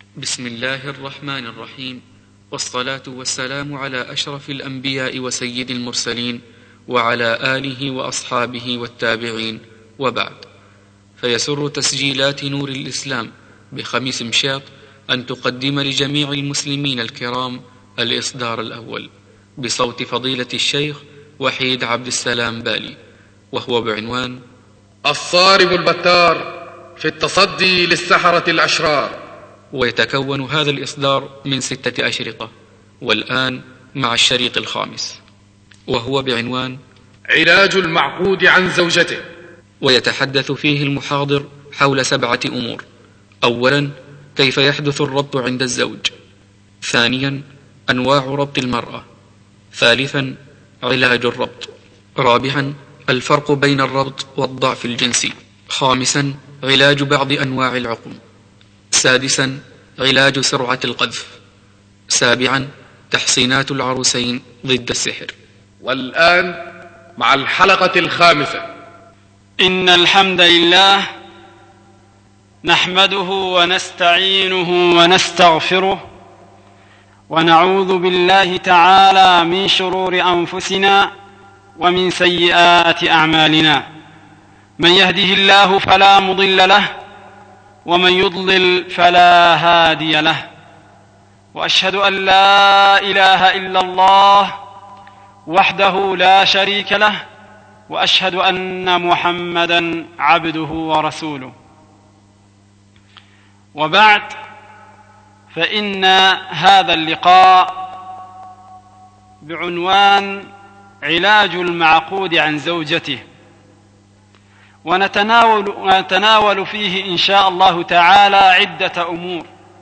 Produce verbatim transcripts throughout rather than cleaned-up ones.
بسم الله الرحمن الرحيم، والصلاة والسلام على أشرف الأنبياء وسيد المرسلين وعلى آله وأصحابه والتابعين، وبعد. فيسر تسجيلات نور الإسلام بخميس مشاط أن تقدم لجميع المسلمين الكرام الإصدار الأول بصوت فضيلة الشيخ وحيد عبد السلام بالي، وهو بعنوان الصارم البتار في التصدي للسحرة الأشرار. ويتكون هذا الإصدار من ستة أشرطة، والآن مع الشريط الخامس وهو بعنوان علاج المعقود عن زوجته. ويتحدث فيه المحاضر حول سبعة أمور: أولا، كيف يحدث الربط عند الزوج. ثانيا، أنواع ربط المرأة. ثالثا، علاج الربط. رابعا، الفرق بين الربط والضعف الجنسي. خامسا، علاج بعض أنواع العقم. سادسا، علاج سرعة القذف. سابعا، تحصينات العروسين ضد السحر. والآن مع الحلقة الخامسة. إن الحمد لله نحمده ونستعينه ونستغفره، ونعوذ بالله تعالى من شرور أنفسنا ومن سيئات أعمالنا. من يهده الله فلا مضل له، ومن يضلل فلا هادي له. وأشهد أن لا إله إلا الله وحده لا شريك له، وأشهد أن محمدًا عبده ورسوله. وبعد، فإن هذا اللقاء بعنوان علاج المعقود عن زوجته، ونتناول, ونتناول فيه إن شاء الله تعالى عدة أمور.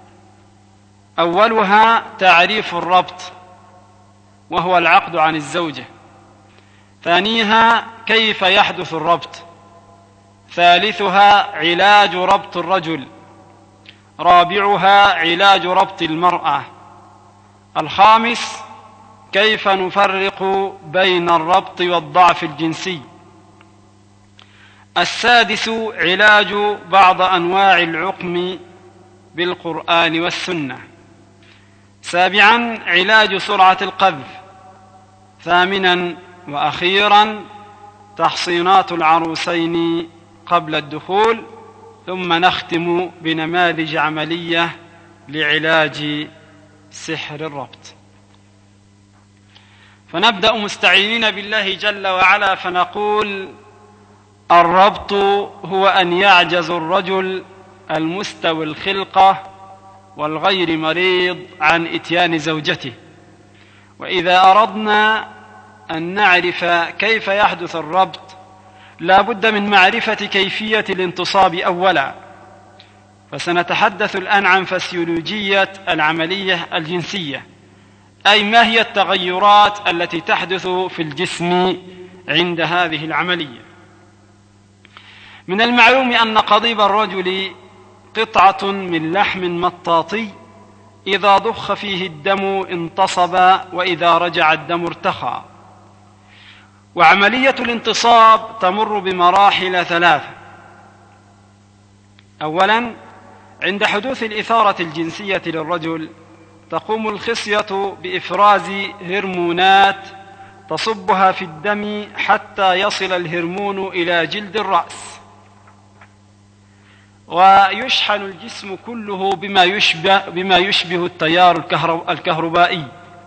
أولها تعريف الربط، وهو العقد عن الزوجة. ثانيها كيف يحدث الربط. ثالثها علاج ربط الرجل. رابعها علاج ربط المرأة. الخامس كيف نفرق بين الربط والضعف الجنسي. السادس علاج بعض أنواع العقم بالقرآن والسنة. سابعا علاج سرعة القذف. ثامنا وأخيرا تحصينات العروسين قبل الدخول. ثم نختم بنماذج عملية لعلاج سحر الربط. فنبدأ مستعينين بالله جل وعلا، فنقول: الربط هو أن يعجز الرجل المستوي الخلقة والغير مريض عن إتيان زوجته. وإذا أردنا أن نعرف كيف يحدث الربط، لا بد من معرفة كيفية الانتصاب أولا. فسنتحدث الآن عن فسيولوجية العملية الجنسية، أي ما هي التغيرات التي تحدث في الجسم عند هذه العملية. من المعلوم أن قضيب الرجل قطعة من لحم مطاطي، إذا ضخ فيه الدم انتصب، وإذا رجع الدم ارتخى. وعملية الانتصاب تمر بمراحل ثلاثة. أولا، عند حدوث الإثارة الجنسية للرجل تقوم الخصية بإفراز هرمونات تصبها في الدم حتى يصل الهرمون إلى جلد الرأس، ويشحن الجسم كله بما يشبه, بما يشبه التيار الكهربائي.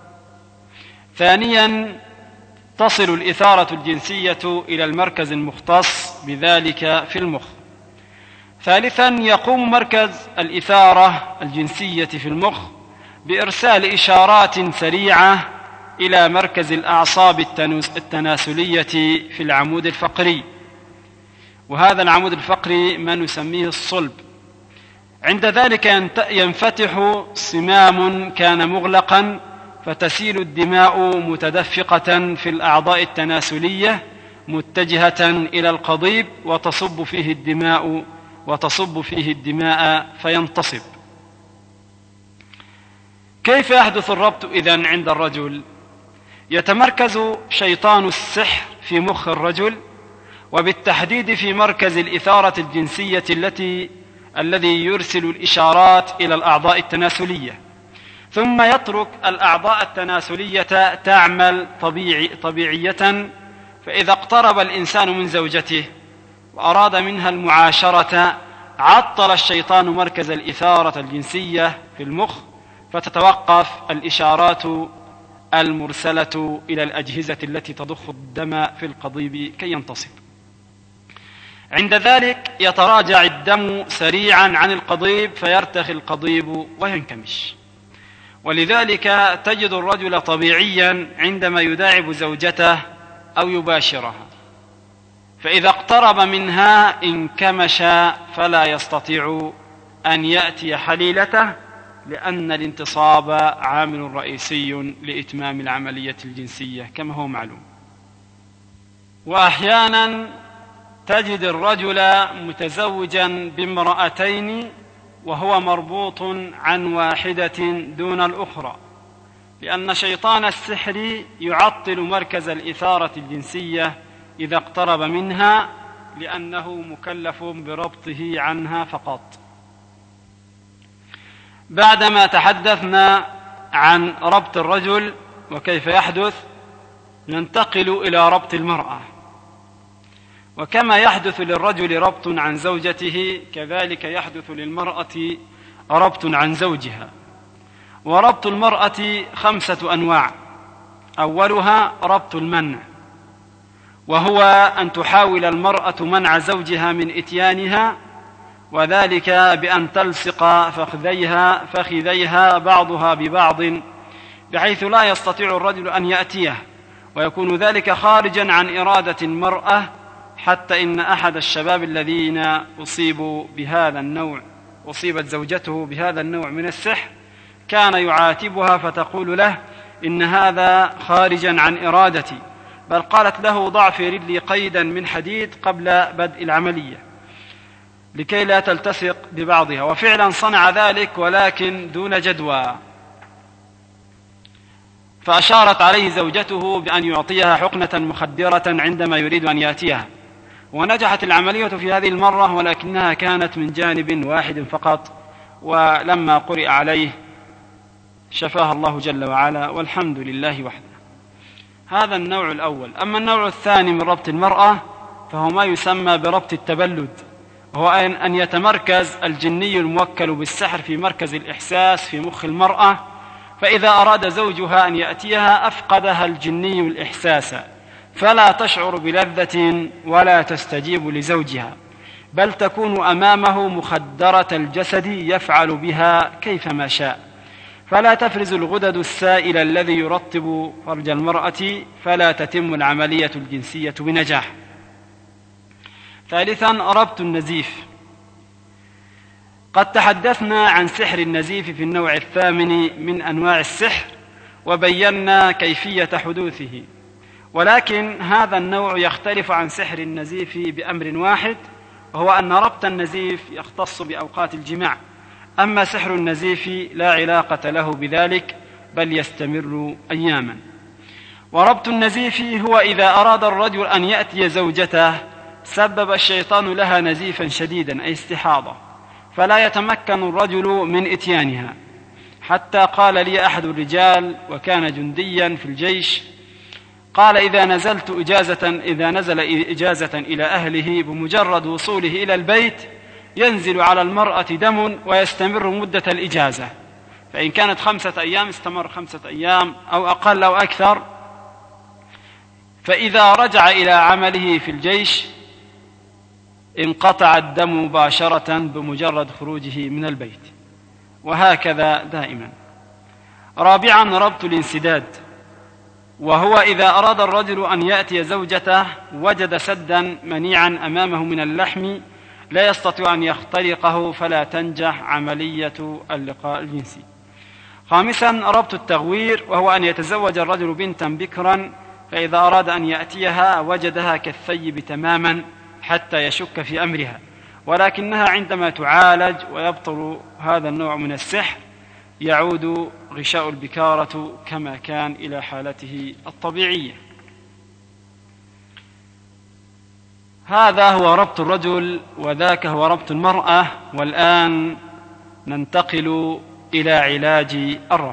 ثانيا، تصل الإثارة الجنسية إلى المركز المختص بذلك في المخ. ثالثا، يقوم مركز الإثارة الجنسية في المخ بإرسال إشارات سريعة إلى مركز الأعصاب التناسلية في العمود الفقري، وهذا العمود الفقري ما نسميه الصلب. عند ذلك ينفتح صمام كان مغلقا، فتسيل الدماء متدفقة في الأعضاء التناسلية متجهة إلى القضيب، وتصب فيه الدماء وتصب فيه الدماء فينتصب. كيف يحدث الربط إذن عند الرجل؟ يتمركز شيطان السحر في مخ الرجل، وبالتحديد في مركز الإثارة الجنسية التي الذي يرسل الإشارات إلى الأعضاء التناسلية، ثم يترك الأعضاء التناسلية تعمل طبيعي طبيعية. فإذا اقترب الإنسان من زوجته وأراد منها المعاشرة عطل الشيطان مركز الإثارة الجنسية في المخ، فتتوقف الإشارات المرسلة إلى الأجهزة التي تضخ الدم في القضيب كي ينتصب. عند ذلك يتراجع الدم سريعا عن القضيب فيرتخي القضيب وينكمش. ولذلك تجد الرجل طبيعيا عندما يداعب زوجته أو يباشرها، فإذا اقترب منها انكمش فلا يستطيع أن يأتي حليلته، لأن الانتصاب عامل رئيسي لإتمام العملية الجنسية كما هو معلوم. وأحيانا تجد الرجل متزوجا بامرأتين وهو مربوط عن واحدة دون الأخرى، لأن شيطان السحر يعطل مركز الإثارة الجنسية إذا اقترب منها، لأنه مكلف بربطه عنها فقط. بعدما تحدثنا عن ربط الرجل وكيف يحدث، ننتقل إلى ربط المرأة. وكما يحدث للرجل ربط عن زوجته كذلك يحدث للمرأة ربط عن زوجها. وربط المرأة خمسة أنواع. أولها ربط المنع، وهو أن تحاول المرأة منع زوجها من إتيانها، وذلك بأن تلصق فخذيها فخذيها بعضها ببعض بحيث لا يستطيع الرجل أن يأتيه، ويكون ذلك خارجا عن إرادة المرأة. حتى إن أحد الشباب الذين أصيبوا بهذا النوع أصيبت زوجته بهذا النوع من السحر كان يعاتبها فتقول له: إن هذا خارجا عن إرادتي، بل قالت له: ضع في رجلي قيدا من حديد قبل بدء العملية لكي لا تلتصق ببعضها. وفعلا صنع ذلك ولكن دون جدوى، فأشارت عليه زوجته بأن يعطيها حقنة مخدرة عندما يريد أن يأتيها، ونجحت العملية في هذه المرة، ولكنها كانت من جانب واحد فقط، ولما قرئ عليه شفاها الله جل وعلا، والحمد لله وحده. هذا النوع الأول. أما النوع الثاني من ربط المرأة فهو ما يسمى بربط التبلد، وهو أن يتمركز الجني الموكل بالسحر في مركز الإحساس في مخ المرأة، فإذا أراد زوجها أن يأتيها أفقدها الجني الإحساس، فلا تشعر بلذة ولا تستجيب لزوجها، بل تكون أمامه مخدرة الجسد يفعل بها كيفما شاء، فلا تفرز الغدد السائل الذي يرطب فرج المرأة، فلا تتم العملية الجنسية بنجاح. ثالثا ربط النزيف. قد تحدثنا عن سحر النزيف في النوع الثامن من أنواع السحر وبينا كيفية حدوثه، ولكن هذا النوع يختلف عن سحر النزيف بأمر واحد، وهو أن ربط النزيف يختص بأوقات الجماع، أما سحر النزيف لا علاقة له بذلك بل يستمر أياما. وربط النزيف هو إذا أراد الرجل أن يأتي زوجته سبب الشيطان لها نزيفا شديدا أي استحاضة، فلا يتمكن الرجل من إتيانها. حتى قال لي أحد الرجال وكان جنديا في الجيش، قال: إذا نزلت إجازة إذا نزل إجازة إلى أهله بمجرد وصوله إلى البيت ينزل على المرأة دم ويستمر مدة الإجازة، فإن كانت خمسة أيام استمر خمسة أيام أو أقل أو أكثر، فإذا رجع إلى عمله في الجيش انقطع الدم مباشرة بمجرد خروجه من البيت، وهكذا دائما. رابعا ربط الانسداد، وهو إذا أراد الرجل أن يأتي زوجته وجد سدا منيعا أمامه من اللحم لا يستطيع أن يخترقه، فلا تنجح عملية اللقاء الجنسي. خامسا ربط التغوير، وهو أن يتزوج الرجل بنتا بكرا، فإذا أراد أن يأتيها وجدها كالثيب تماما حتى يشك في أمرها، ولكنها عندما تعالج ويبطل هذا النوع من السحر يعود غشاء البكارة كما كان إلى حالته الطبيعية. هذا هو ربط الرجل وذاك هو ربط المرأة. والآن ننتقل إلى علاج الربط.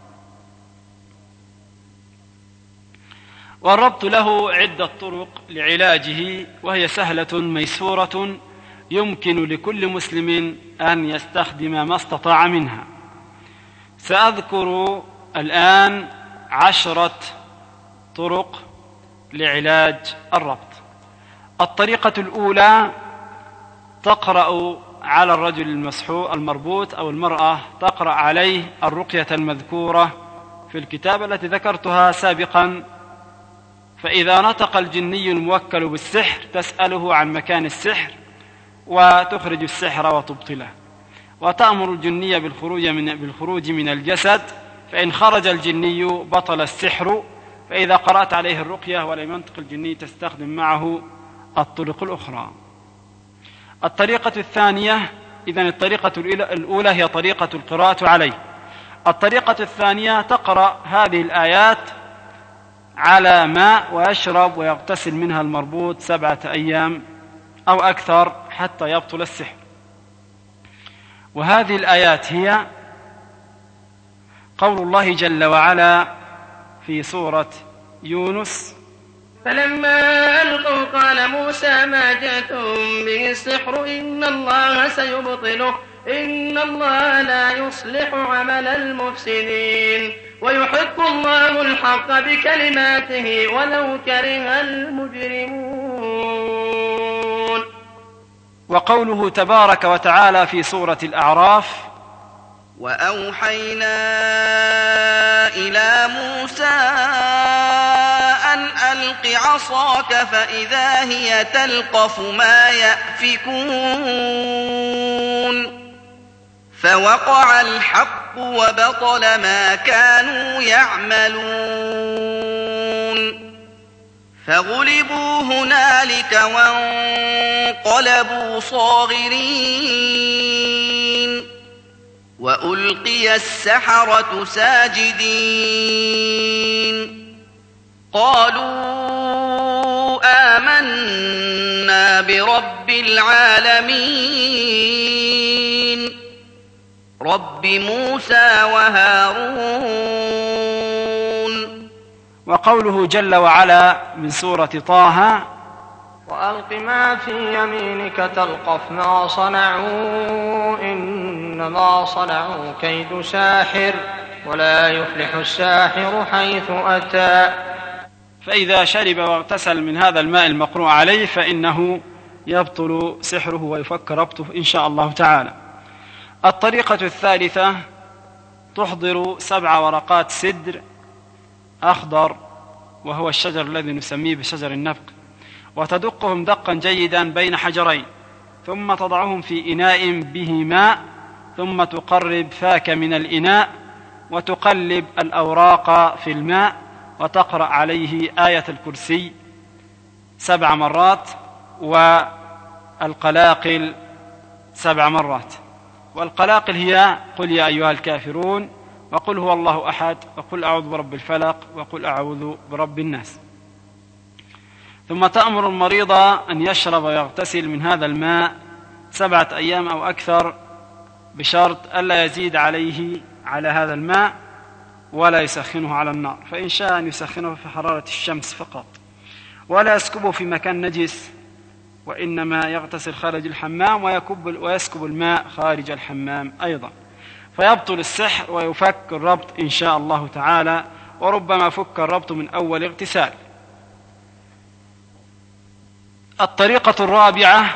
والربط له عدة طرق لعلاجه، وهي سهلة ميسورة يمكن لكل مسلم أن يستخدم ما استطاع منها. سأذكر الآن عشرة طرق لعلاج الربط. الطريقة الأولى: تقرأ على الرجل المسحور المربوط أو المرأة تقرأ عليه الرقية المذكورة في الكتاب التي ذكرتها سابقا. فإذا نطق الجني الموكل بالسحر تسأله عن مكان السحر وتخرج السحر وتبطله، وتأمر الجني بالخروج من, بالخروج من الجسد، فإن خرج الجني بطل السحر. فإذا قرأت عليه الرقية ولم ينطق الجني تستخدم معه الطرق الأخرى. الطريقة الثانية، إذن الطريقة الأولى هي طريقة القراءة عليه. الطريقة الثانية: تقرأ هذه الآيات على ماء ويشرب ويغتسل منها المربوط سبعة أيام أو أكثر حتى يبطل السحر. وهذه الآيات هي قول الله جل وعلا في سورة يونس: فلما ألقوا قال موسى ما جئتم به السحر إن الله سيبطله إن الله لا يصلح عمل المفسدين ويحق الله الحق بكلماته ولو كره المجرمون. وقوله تبارك وتعالى في سورة الأعراف: وأوحينا إلى موسى أن ألق عصاك فإذا هي تلقف ما يأفكون فوقع الحق وبطل ما كانوا يعملون فغلبوا هنالك وانقلبوا صاغرين وألقي السحرة ساجدين قالوا آمنا برب العالمين رب موسى وهارون. وقوله جل وعلا من سورة طه: وألق ما في يمينك تلقف ما صنعوا إنما صنعوا كيد ساحر ولا يفلح الساحر حيث أتى. فإذا شرب واغتسل من هذا الماء المقروء عليه فإنه يبطل سحره ويفك ربطه إن شاء الله تعالى. الطريقة الثالثة: تحضر سبع ورقات سدر أخضر وهو الشجر الذي نسميه بشجر النبق، وتدقهم دقا جيدا بين حجرين، ثم تضعهم في إناء به ماء، ثم تقرب فاك من الإناء وتقلب الأوراق في الماء وتقرأ عليه آية الكرسي سبع مرات والقلاقل سبع مرات. والقلاقل هي قل يا أيها الكافرون وقل هو الله أحد وقل أعوذ برب الفلق وقل أعوذ برب الناس. ثم تأمر المريض أن يشرب ويغتسل من هذا الماء سبعة أيام أو أكثر، بشرط ألا يزيد عليه على هذا الماء ولا يسخنه على النار، فإن شاء أن يسخنه في حرارة الشمس فقط، ولا يسكبه في مكان نجس، وإنما يغتسل خارج الحمام ويكب ويسكب الماء خارج الحمام أيضا، فيبطل السحر ويفك الربط إن شاء الله تعالى، وربما فك الربط من أول اغتسال. الطريقة الرابعة: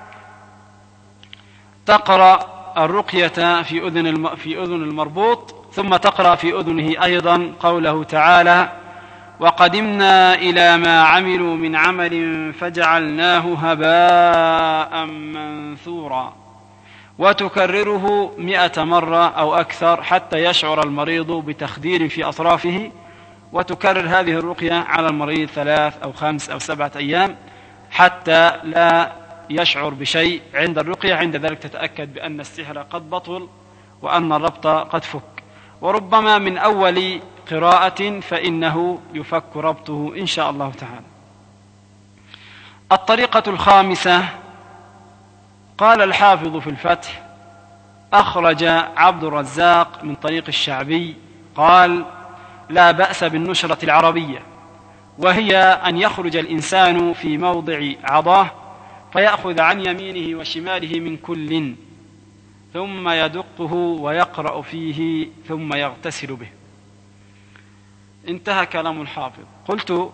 تقرأ الرقية في أذن في أذن المربوط، ثم تقرأ في أذنه أيضا قوله تعالى: وقدمنا إلى ما عملوا من عمل فجعلناه هباء منثورا، وتكرره مئة مرة أو أكثر حتى يشعر المريض بتخدير في أطرافه، وتكرر هذه الرقية على المريض ثلاث أو خمس أو سبعة أيام حتى لا يشعر بشيء عند الرقية. عند ذلك تتأكد بأن السحر قد بطل وأن الربط قد فك، وربما من أول قراءة فإنه يفك ربطه إن شاء الله تعالى. الطريقة الخامسة، قال الحافظ في الفتح: أخرج عبد الرزاق من طريق الشعبي قال: لا بأس بالنشرة العربية، وهي أن يخرج الإنسان في موضع عضاه فيأخذ عن يمينه وشماله من كل، ثم يدقه ويقرأ فيه ثم يغتسل به. انتهى كلام الحافظ. قلت: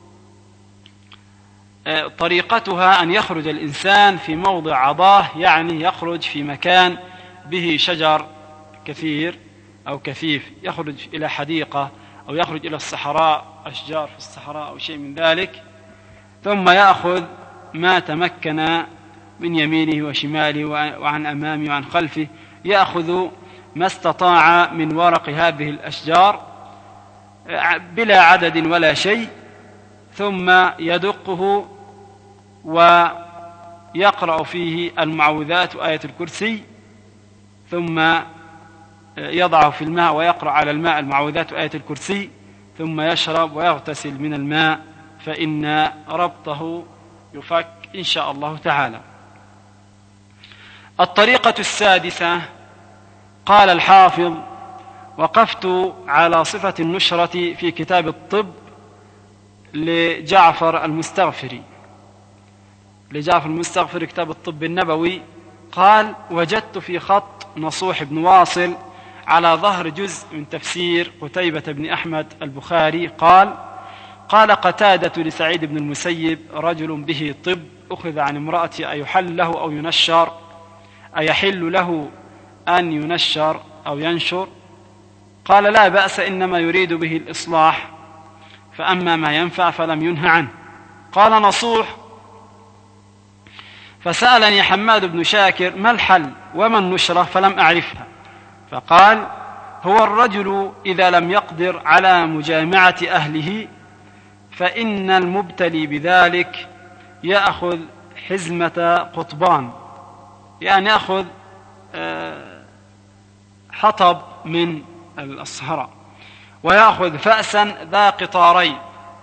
طريقتها أن يخرج الإنسان في موضع عضاه، يعني يخرج في مكان به شجر كثير أو كثيف، يخرج إلى حديقة أو يخرج إلى الصحراء، أشجار في الصحراء أو شيء من ذلك، ثم يأخذ ما تمكن من يمينه وشماله وعن أمامه وعن خلفه، يأخذ ما استطاع من ورق هذه الأشجار بلا عدد ولا شيء، ثم يدقه ويقرأ فيه المعوذات وآية الكرسي، ثم يضعه في الماء ويقرأ على الماء المعوذات وآية الكرسي، ثم يشرب ويغتسل من الماء، فإن ربطه يفك إن شاء الله تعالى. الطريقة السادسة، قال الحافظ: وقفت على صفة النشرة في كتاب الطب لجعفر المستغفري لجعفر المستغفري كتاب الطب النبوي، قال: وجدت في خط نصوح بن واصل على ظهر جزء من تفسير قتيبة بن أحمد البخاري قال: قال قتادة لسعيد بن المسيب: رجل به طب أخذ عن امرأتي أيحل له أو ينشر أيحل له أن ينشر أو ينشر؟ قال: لا بأس، إنما يريد به الإصلاح، فأما ما ينفع فلم ينه عنه. قال نصوح: فسألني حماد بن شاكر: ما الحل وما النشرة؟ فلم أعرفها. فقال: هو الرجل إذا لم يقدر على مجامعة أهله فإن المبتلي بذلك يأخذ حزمة قطبان، يعني يأخذ حطب من الصحراء، ويأخذ فأسا ذا قطارين،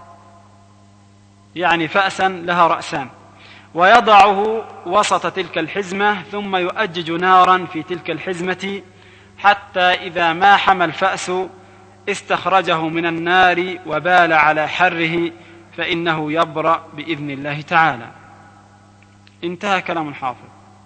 يعني فأسا لها رأسان، ويضعه وسط تلك الحزمة، ثم يؤجج نارا في تلك الحزمة حتى إذا ما حمى الفأس استخرجه من النار وبال على حره، فإنه يبرأ بإذن الله تعالى. انتهى كلام الحافظ.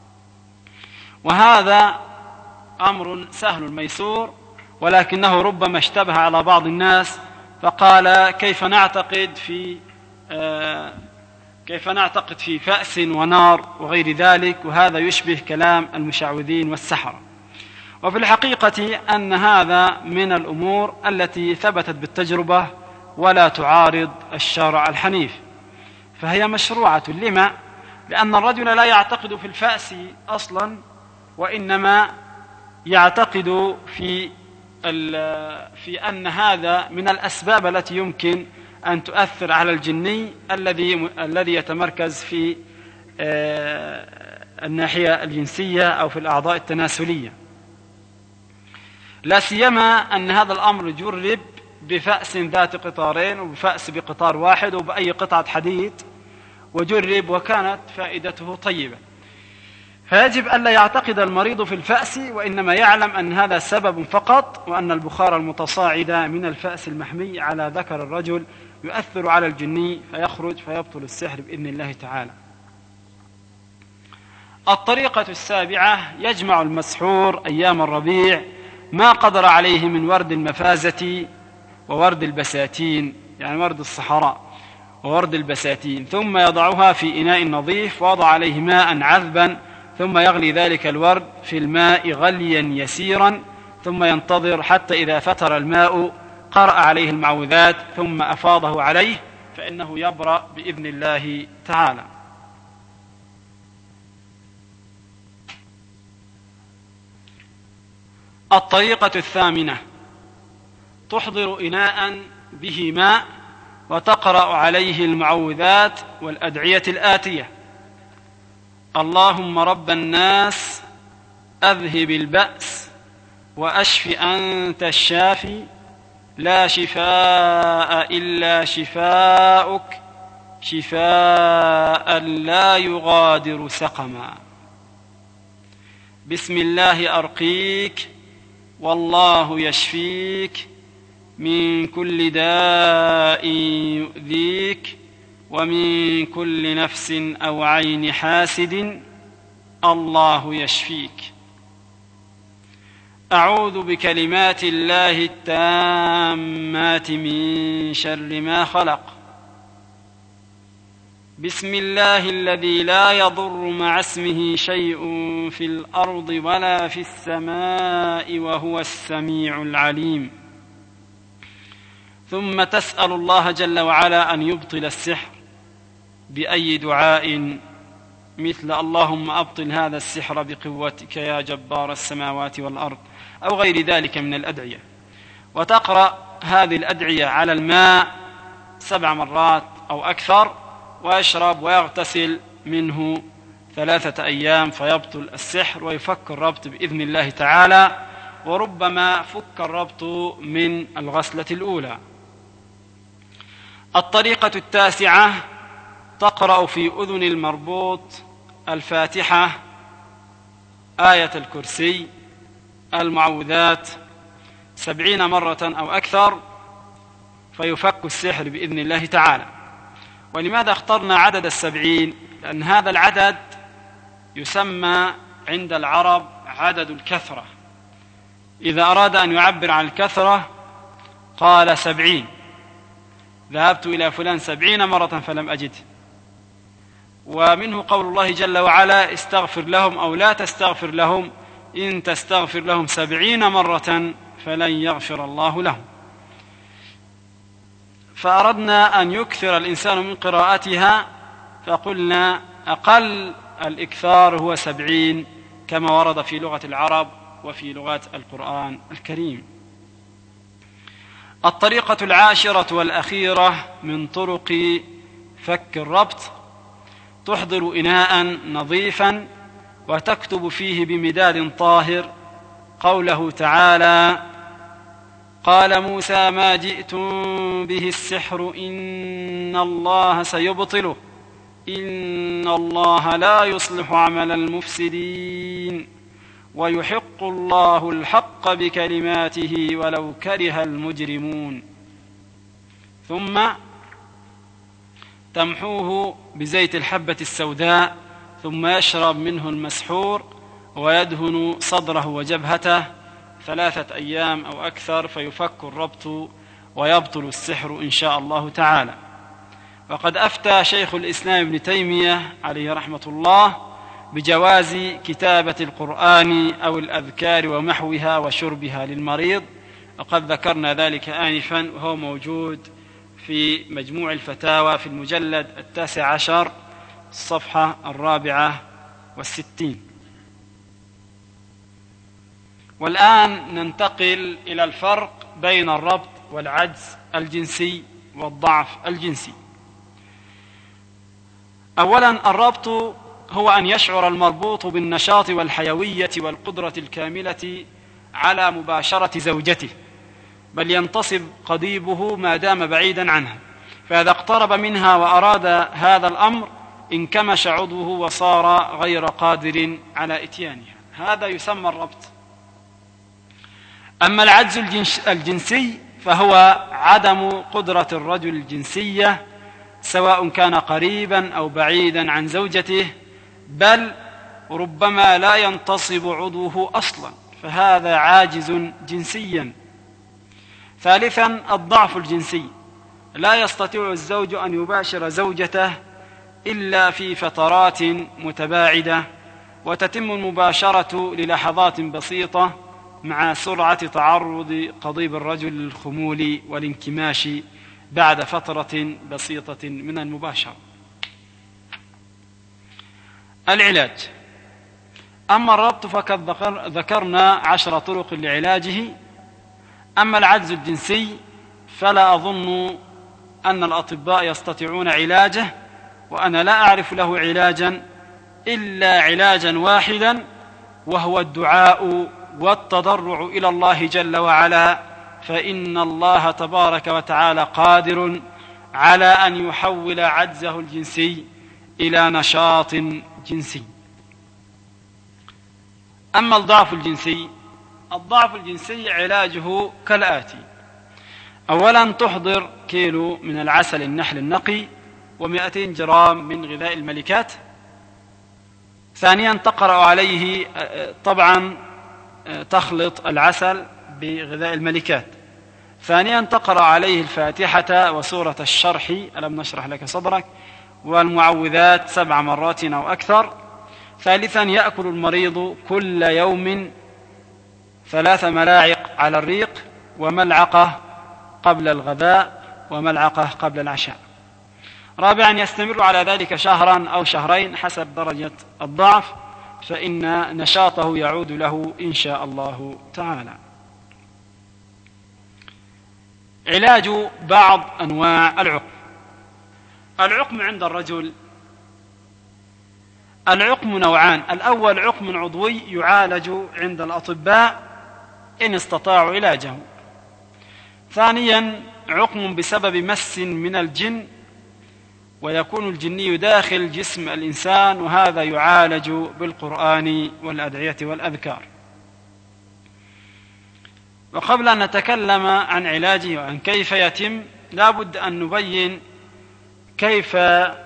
وهذا أمر سهل ميسور، ولكنه ربما اشتبه على بعض الناس، فقال: كيف نعتقد في آه كيف نعتقد في فأس ونار وغير ذلك؟ وهذا يشبه كلام المشعوذين والسحرة. وفي الحقيقة أن هذا من الأمور التي ثبتت بالتجربة ولا تعارض الشرع الحنيف، فهي مشروعة. لما؟ لأن الرجل لا يعتقد في الفأس أصلا، وإنما يعتقد في في أن هذا من الأسباب التي يمكن أن تؤثر على الجني الذي الذي يتمركز في الناحية الجنسية أو في الأعضاء التناسلية، لا سيما أن هذا الأمر جرب بفأس ذات قطارين وبفأس بقطار واحد وبأي قطعة حديد، وجرب وكانت فائدته طيبة. فيجب ألا يعتقد المريض في الفأس، وإنما يعلم أن هذا سبب فقط، وأن البخار المتصاعد من الفأس المحمي على ذكر الرجل يؤثر على الجني فيخرج فيبطل السحر بإذن الله تعالى. الطريقة السابعة: يجمع المسحور أيام الربيع ما قدر عليه من ورد المفازة وورد البساتين، يعني ورد الصحراء وورد البساتين، ثم يضعها في إناء نظيف ووضع عليه ماء عذبا، ثم يغلي ذلك الورد في الماء غليا يسيرا، ثم ينتظر حتى إذا فتر الماء قرأ عليه المعوذات ثم أفاضه عليه، فإنه يبرأ بإذن الله تعالى. الطريقة الثامنة: تحضر إناء به ماء وتقرأ عليه المعوذات والأدعية الآتية: اللهم رب الناس أذهب البأس وأشف أنت الشافي لا شفاء إلا شفاؤك شفاء لا يغادر سقما. بسم الله أرقيك والله يشفيك من كل داء يؤذيك ومن كل نفس أو عين حاسد الله يشفيك. أعوذ بكلمات الله التامات من شر ما خلق. بسم الله الذي لا يضر مع اسمه شيء في الأرض ولا في السماء وهو السميع العليم. ثم تسأل الله جل وعلا أن يبطل السحر بأي دعاء مثل اللهم أبطل هذا السحر بقوتك يا جبار السماوات والأرض أو غير ذلك من الأدعية. وتقرأ هذه الأدعية على الماء سبع مرات أو أكثر، ويشرب ويغتسل منه ثلاثة أيام فيبطل السحر ويفك الربط بإذن الله تعالى، وربما فك الربط من الغسلة الأولى. الطريقة التاسعة: تقرأ في أذن المربوط الفاتحة، آية الكرسي، المعوذات سبعين مرة أو أكثر فيفك السحر بإذن الله تعالى. ولماذا اخترنا عدد السبعين؟ لأن هذا العدد يسمى عند العرب عدد الكثرة. إذا أراد أن يعبر عن الكثرة قال سبعين، ذهبت إلى فلان سبعين مرة فلم أجده. ومنه قول الله جل وعلا: استغفر لهم أو لا تستغفر لهم، إن تستغفر لهم سبعين مرة فلن يغفر الله لهم. فأردنا أن يكثر الإنسان من قراءتها، فقلنا أقل الإكثار هو سبعين كما ورد في لغة العرب وفي لغات القرآن الكريم. الطريقة العاشرة والأخيرة من طرق فك الربط: تحضر إناء نظيفا وتكتب فيه بمداد طاهر قوله تعالى: قال موسى ما جئتم به السحر إن الله سيبطله إن الله لا يصلح عمل المفسدين ويحق الله الحق بكلماته ولو كره المجرمون. ثم تمحوه بزيت الحبة السوداء، ثم يشرب منه المسحور ويدهن صدره وجبهته ثلاثة أيام أو أكثر فيفك الربط ويبطل السحر إن شاء الله تعالى. وقد أفتى شيخ الإسلام ابن تيمية عليه رحمة الله بجواز كتابة القرآن أو الأذكار ومحوها وشربها للمريض، وقد ذكرنا ذلك آنفا، وهو موجود في مجموع الفتاوى في المجلد التاسع عشر الصفحة الرابعة والستين. والآن ننتقل إلى الفرق بين الربط والعجز الجنسي والضعف الجنسي. أولا، الربط هو أن يشعر المربوط بالنشاط والحيوية والقدرة الكاملة على مباشرة زوجته، بل ينتصب قضيبه ما دام بعيدا عنها، فإذا اقترب منها وأراد هذا الأمر انكمش عضوه وصار غير قادر على إتيانها. هذا يسمى الربط. أما العجز الجنسي فهو عدم قدرة الرجل الجنسية سواء كان قريبا أو بعيدا عن زوجته، بل ربما لا ينتصب عضوه أصلا، فهذا عاجز جنسيا. ثالثا، الضعف الجنسي: لا يستطيع الزوج أن يباشر زوجته إلا في فترات متباعدة، وتتم المباشرة للحظات بسيطة مع سرعة تعرض قضيب الرجل للخمول والانكماش بعد فترة بسيطة من المباشرة. العلاج: أما الربط فقد ذكرنا عشر طرق لعلاجه. أما العجز الجنسي فلا أظن أن الأطباء يستطيعون علاجه، وأنا لا أعرف له علاجا إلا علاجا واحدا، وهو الدعاء والتضرع إلى الله جل وعلا، فإن الله تبارك وتعالى قادر على أن يحول عجزه الجنسي إلى نشاط جنسي. أما الضعف الجنسي، الضعف الجنسي علاجه كالآتي: أولا تحضر كيلو من العسل النحل النقي ومئتين جرام من غذاء الملكات. ثانيا تقرأ عليه، طبعا تخلط العسل بغذاء الملكات. ثانيا تقرأ عليه الفاتحة وسورة الشرح ألم نشرح لك صدرك والمعوذات سبع مرات أو أكثر. ثالثا يأكل المريض كل يوم ثلاث ملاعق على الريق، وملعقة قبل الغداء وملعقة قبل العشاء. رابعا يستمر على ذلك شهرا أو شهرين حسب درجة الضعف، فإن نشاطه يعود له إن شاء الله تعالى. علاج بعض أنواع العقم. العقم عند الرجل، العقم نوعان: الأول عقم عضوي يعالج عند الأطباء إن استطاعوا علاجه. ثانيا عقم بسبب مس من الجن، ويكون الجني داخل جسم الإنسان، وهذا يعالج بالقرآن والأدعية والأذكار. وقبل أن نتكلم عن علاجه وعن كيف يتم، لا بد أن نبين كيف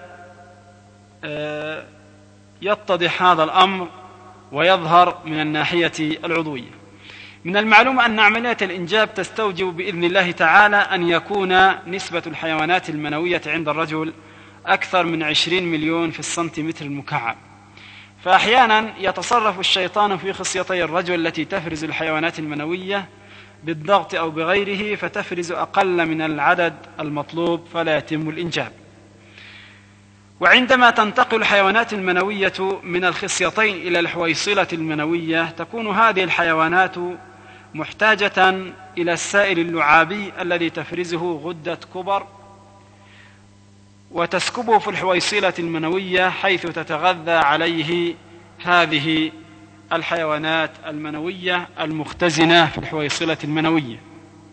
يتضح هذا الأمر ويظهر من الناحية العضوية. من المعلوم أن عملية الإنجاب تستوجب بإذن الله تعالى أن يكون نسبة الحيوانات المنوية عند الرجل أكثر من عشرين مليون في السنتيمتر المكعب. فأحيانا يتصرف الشيطان في خصيتي الرجل التي تفرز الحيوانات المنوية بالضغط أو بغيره، فتفرز أقل من العدد المطلوب فلا يتم الإنجاب. وعندما تنتقل الحيوانات المنوية من الخصيتين إلى الحويصلة المنوية، تكون هذه الحيوانات محتاجة إلى السائل اللعابي الذي تفرزه غدة كبر، وتسكبه في الحويصلة المنوية حيث تتغذى عليه هذه الحيوانات المنوية المختزنة في الحويصلة المنوية.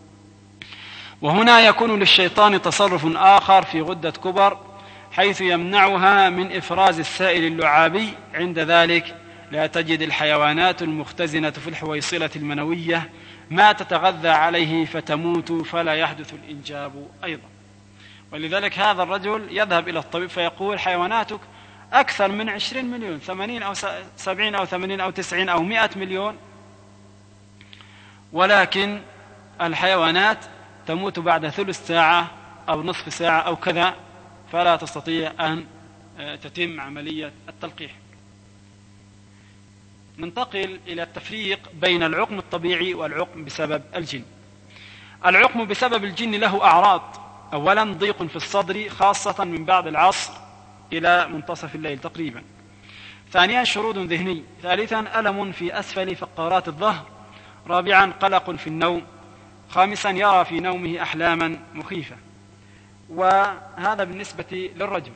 وهنا يكون للشيطان تصرف آخر في غدة كبر، حيث يمنعها من إفراز السائل اللعابي. عند ذلك لا تجد الحيوانات المختزنة في الحويصلة المنوية ما تتغذى عليه فتموت، فلا يحدث الإنجاب أيضا. ولذلك هذا الرجل يذهب إلى الطبيب فيقول حيواناتك أكثر من عشرين مليون، ثمانين أو سبعين أو ثمانين أو تسعين أو مئة مليون، ولكن الحيوانات تموت بعد ثلث ساعة أو نصف ساعة أو كذا، فلا تستطيع أن تتم عملية التلقيح. ننتقل إلى التفريق بين العقم الطبيعي والعقم بسبب الجن. العقم بسبب الجن له أعراض: أولا ضيق في الصدر خاصة من بعد العصر إلى منتصف الليل تقريبا. ثانيا شرود ذهني. ثالثا ألم في أسفل فقرات الظهر. رابعا قلق في النوم. خامسا يرى في نومه أحلاما مخيفة. وهذا بالنسبة للرجل.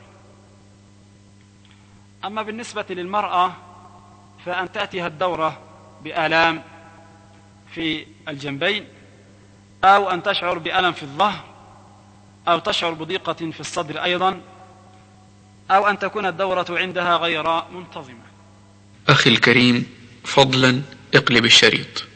أما بالنسبة للمرأة فأن تأتيها الدورة بآلام في الجنبين، أو أن تشعر بألم في الظهر، أو تشعر بضيقة في الصدر أيضا، أو أن تكون الدورة عندها غير منتظمة. أخي الكريم، فضلا اقلب الشريط.